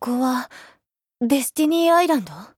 こは、デスティニーアイランド？